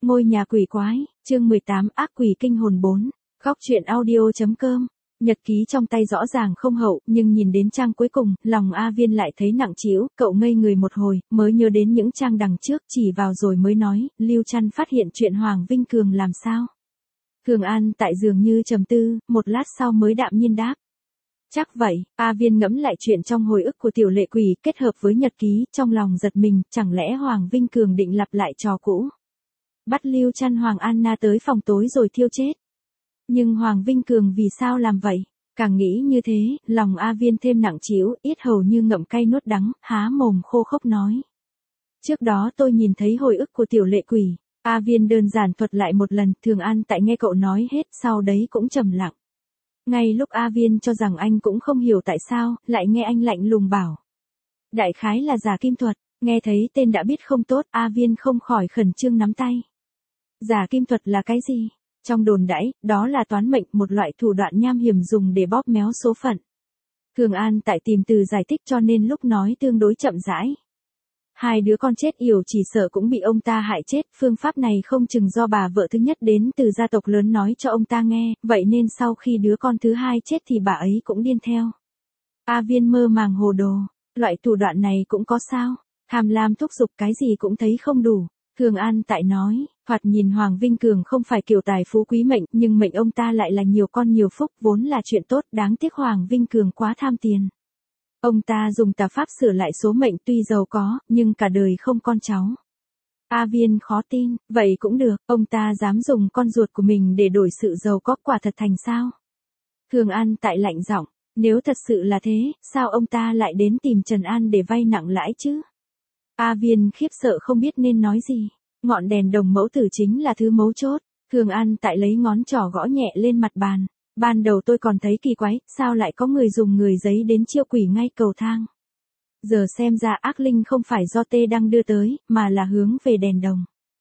Ngôi nhà quỷ quái, chương 18 ác quỷ kinh hồn 4, góc truyện audio.com. Nhật ký trong tay rõ ràng không hậu, nhưng nhìn đến trang cuối cùng, lòng A Viên lại thấy nặng trĩu, cậu ngây người một hồi, mới nhớ đến những trang đằng trước, chỉ vào rồi mới nói, Lưu Trăn phát hiện chuyện Hoàng Vinh Cường làm sao. Thường An tại dường như trầm tư, một lát sau mới đạm nhiên đáp. Chắc vậy, A Viên ngẫm lại chuyện trong hồi ức của tiểu lệ quỷ kết hợp với nhật ký, trong lòng giật mình, chẳng lẽ Hoàng Vinh Cường định lặp lại trò cũ. Bắt Lưu Trăn Hoàng Anna tới phòng tối rồi thiêu chết. Nhưng Hoàng Vinh Cường vì sao làm vậy? Càng nghĩ như thế, lòng A Viên thêm nặng trĩu, yết hầu như ngậm cay nuốt đắng, há mồm khô khốc nói. Trước đó tôi nhìn thấy hồi ức của tiểu lệ quỷ. A Viên đơn giản thuật lại một lần, Thường An tại nghe cậu nói hết, sau đấy cũng trầm lặng. Ngay lúc A Viên cho rằng anh cũng không hiểu tại sao, lại nghe anh lạnh lùng bảo. Đại khái là giả kim thuật, nghe thấy tên đã biết không tốt, A Viên không khỏi khẩn trương nắm tay. Giả kim thuật là cái gì? Trong đồn đãi, đó là toán mệnh, một loại thủ đoạn nham hiểm dùng để bóp méo số phận. Thường An tại tìm từ giải thích cho nên lúc nói tương đối chậm rãi. Hai đứa con chết yểu chỉ sợ cũng bị ông ta hại chết, phương pháp này không chừng do bà vợ thứ nhất đến từ gia tộc lớn nói cho ông ta nghe, vậy nên sau khi đứa con thứ hai chết thì bà ấy cũng điên theo. A Viên mơ màng hồ đồ, loại thủ đoạn này cũng có sao, tham lam thúc giục cái gì cũng thấy không đủ. Thường An tại nói, thoạt nhìn Hoàng Vinh Cường không phải kiểu tài phú quý mệnh, nhưng mệnh ông ta lại là nhiều con nhiều phúc, vốn là chuyện tốt, đáng tiếc Hoàng Vinh Cường quá tham tiền. Ông ta dùng tà pháp sửa lại số mệnh tuy giàu có, nhưng cả đời không con cháu. A Viên khó tin, vậy cũng được, ông ta dám dùng con ruột của mình để đổi sự giàu có, quả thật thành sao? Thường An tại lạnh giọng, nếu thật sự là thế, sao ông ta lại đến tìm Trần An để vay nặng lãi chứ? A Viên khiếp sợ không biết nên nói gì. Ngọn đèn đồng mẫu tử chính là thứ mấu chốt. Thường An tại lấy ngón trỏ gõ nhẹ lên mặt bàn. Ban đầu tôi còn thấy kỳ quái, sao lại có người dùng người giấy đến chiêu quỷ ngay cầu thang. Giờ xem ra ác linh không phải do Tê Đăng đưa tới, mà là hướng về đèn đồng.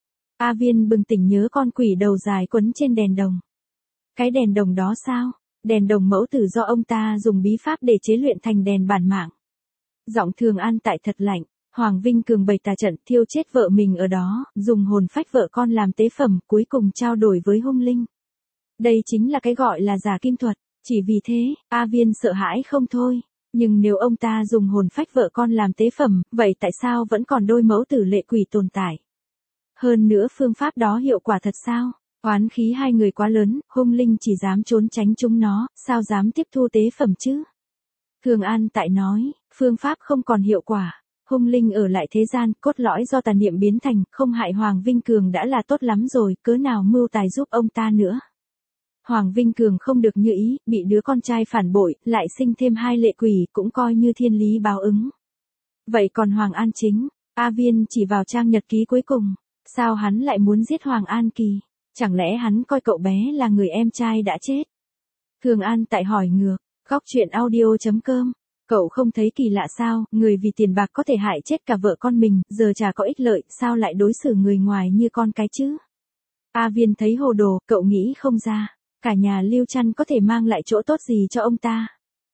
A Viên bừng tỉnh nhớ con quỷ đầu dài quấn trên đèn đồng. Cái đèn đồng đó sao? Đèn đồng mẫu tử do ông ta dùng bí pháp để chế luyện thành đèn bản mạng. Giọng Thường An tại thật lạnh. Hoàng Vinh Cường bày tà trận thiêu chết vợ mình ở đó, dùng hồn phách vợ con làm tế phẩm, cuối cùng trao đổi với hung linh. Đây chính là cái gọi là giả kim thuật, chỉ vì thế, A Viên sợ hãi không thôi. Nhưng nếu ông ta dùng hồn phách vợ con làm tế phẩm, vậy tại sao vẫn còn đôi mẫu tử lệ quỷ tồn tại? Hơn nữa phương pháp đó hiệu quả thật sao? Oán khí hai người quá lớn, hung linh chỉ dám trốn tránh chúng nó, sao dám tiếp thu tế phẩm chứ? Thường An tại nói, phương pháp không còn hiệu quả. Hung linh ở lại thế gian, cốt lõi do tà niệm biến thành, không hại Hoàng Vinh Cường đã là tốt lắm rồi, cớ nào mưu tài giúp ông ta nữa. Hoàng Vinh Cường không được như ý, bị đứa con trai phản bội, lại sinh thêm hai lệ quỷ, cũng coi như thiên lý báo ứng. Vậy còn Hoàng An Chính, A Viên chỉ vào trang nhật ký cuối cùng, sao hắn lại muốn giết Hoàng An Kỳ, chẳng lẽ hắn coi cậu bé là người em trai đã chết? Thường An tại hỏi ngược, góc truyện audio.com. Cậu không thấy kỳ lạ sao, người vì tiền bạc có thể hại chết cả vợ con mình, giờ chả có ích lợi, sao lại đối xử người ngoài như con cái chứ? A Viên thấy hồ đồ, cậu nghĩ không ra, cả nhà Lưu Trăn có thể mang lại chỗ tốt gì cho ông ta?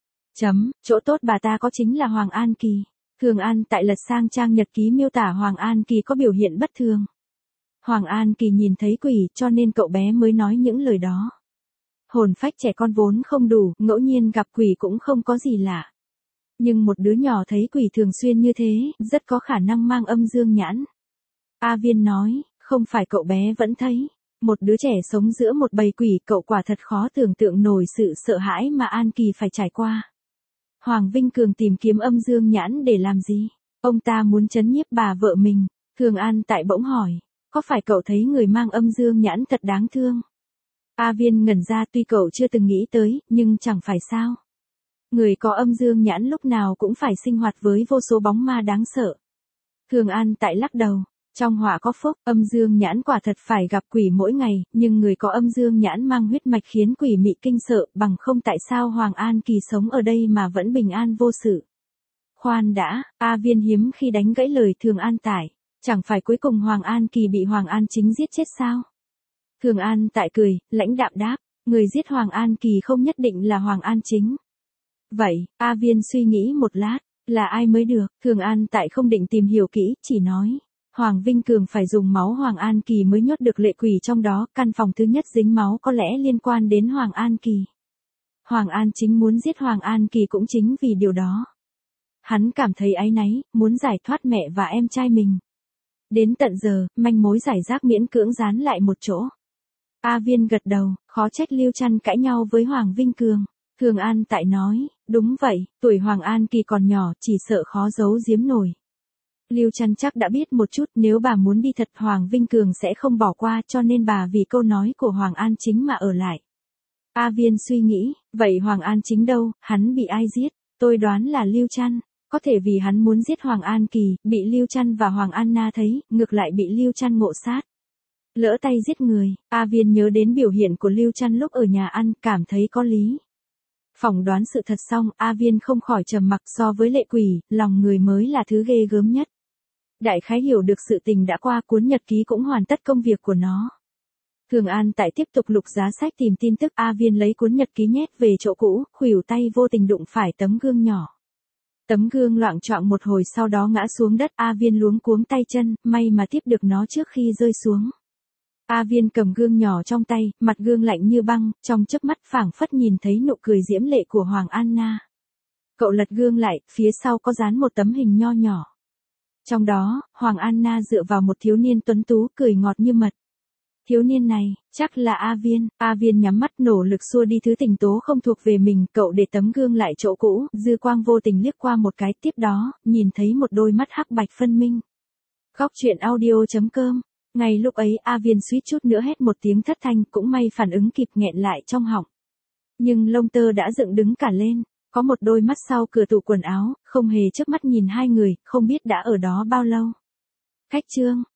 Chỗ tốt bà ta có chính là Hoàng An Kỳ. Thường An tại lật sang trang nhật ký miêu tả Hoàng An Kỳ có biểu hiện bất thường. Hoàng An Kỳ nhìn thấy quỷ, cho nên cậu bé mới nói những lời đó. Hồn phách trẻ con vốn không đủ, ngẫu nhiên gặp quỷ cũng không có gì lạ. Nhưng một đứa nhỏ thấy quỷ thường xuyên như thế, rất có khả năng mang âm dương nhãn. A Viên nói, không phải cậu bé vẫn thấy. Một đứa trẻ sống giữa một bầy quỷ, cậu quả thật khó tưởng tượng nổi sự sợ hãi mà An Kỳ phải trải qua. Hoàng Vinh Cường tìm kiếm âm dương nhãn để làm gì? Ông ta muốn trấn nhiếp bà vợ mình. Thường An tại bỗng hỏi, có phải cậu thấy người mang âm dương nhãn thật đáng thương? A Viên ngẩn ra, tuy cậu chưa từng nghĩ tới, nhưng chẳng phải sao. Người có âm dương nhãn lúc nào cũng phải sinh hoạt với vô số bóng ma đáng sợ. Thường An tại lắc đầu, trong họa có phúc, âm dương nhãn quả thật phải gặp quỷ mỗi ngày, nhưng người có âm dương nhãn mang huyết mạch khiến quỷ mị kinh sợ, bằng không tại sao Hoàng An Kỳ sống ở đây mà vẫn bình an vô sự. Khoan đã, A Viên hiếm khi đánh gãy lời Thường An tại, chẳng phải cuối cùng Hoàng An Kỳ bị Hoàng An Chính giết chết sao? Thường An tại cười, lãnh đạm đáp, người giết Hoàng An Kỳ không nhất định là Hoàng An Chính. Vậy, A Viên suy nghĩ một lát, là ai mới được? Thường An tại không định tìm hiểu kỹ, chỉ nói, Hoàng Vinh Cường phải dùng máu Hoàng An Kỳ mới nhốt được lệ quỷ trong đó, căn phòng thứ nhất dính máu có lẽ liên quan đến Hoàng An Kỳ. Hoàng An Chính muốn giết Hoàng An Kỳ cũng chính vì điều đó. Hắn cảm thấy áy náy, muốn giải thoát mẹ và em trai mình. Đến tận giờ, manh mối giải rác miễn cưỡng dán lại một chỗ. A Viên gật đầu, khó trách Lưu Trăn cãi nhau với Hoàng Vinh Cường. Thường An tại nói, đúng vậy, tuổi Hoàng An Kỳ còn nhỏ, chỉ sợ khó giấu giếm nổi. Lưu Trăn chắc đã biết một chút, nếu bà muốn đi thật Hoàng Vinh Cường sẽ không bỏ qua, cho nên bà vì câu nói của Hoàng An Chính mà ở lại. A Viên suy nghĩ, vậy Hoàng An Chính đâu, hắn bị ai giết? Tôi đoán là Lưu Trăn. Có thể vì hắn muốn giết Hoàng An Kỳ, bị Lưu Trăn và Hoàng An Na thấy, ngược lại bị Lưu Trăn ngộ sát. Lỡ tay giết người, A Viên nhớ đến biểu hiện của Lưu Trăn lúc ở nhà ăn, cảm thấy có lý. Phỏng đoán sự thật xong, A Viên không khỏi trầm mặc, so với lệ quỷ, lòng người mới là thứ ghê gớm nhất. Đại khái hiểu được sự tình đã qua, cuốn nhật ký cũng hoàn tất công việc của nó. Thường An tại tiếp tục lục giá sách tìm tin tức, A Viên lấy cuốn nhật ký nhét về chỗ cũ, khuỷu tay vô tình đụng phải tấm gương nhỏ. Tấm gương loạng choạng một hồi sau đó ngã xuống đất, A Viên luống cuống tay chân, may mà tiếp được nó trước khi rơi xuống. A Viên cầm gương nhỏ trong tay, mặt gương lạnh như băng, trong chớp mắt phảng phất nhìn thấy nụ cười diễm lệ của Hoàng An Na. Cậu lật gương lại, phía sau có dán một tấm hình nho nhỏ. Trong đó, Hoàng An Na dựa vào một thiếu niên tuấn tú, cười ngọt như mật. Thiếu niên này, chắc là A Viên. A Viên nhắm mắt nỗ lực xua đi thứ tình tố không thuộc về mình, cậu để tấm gương lại chỗ cũ, dư quang vô tình liếc qua một cái, tiếp đó, nhìn thấy một đôi mắt hắc bạch phân minh. Góc truyện audio.com. Ngay lúc ấy A Viên suýt chút nữa hét một tiếng thất thanh, cũng may phản ứng kịp nghẹn lại trong họng. Nhưng lông tơ đã dựng đứng cả lên, có một đôi mắt sau cửa tủ quần áo, không hề chớp mắt nhìn hai người, không biết đã ở đó bao lâu. Khách trương,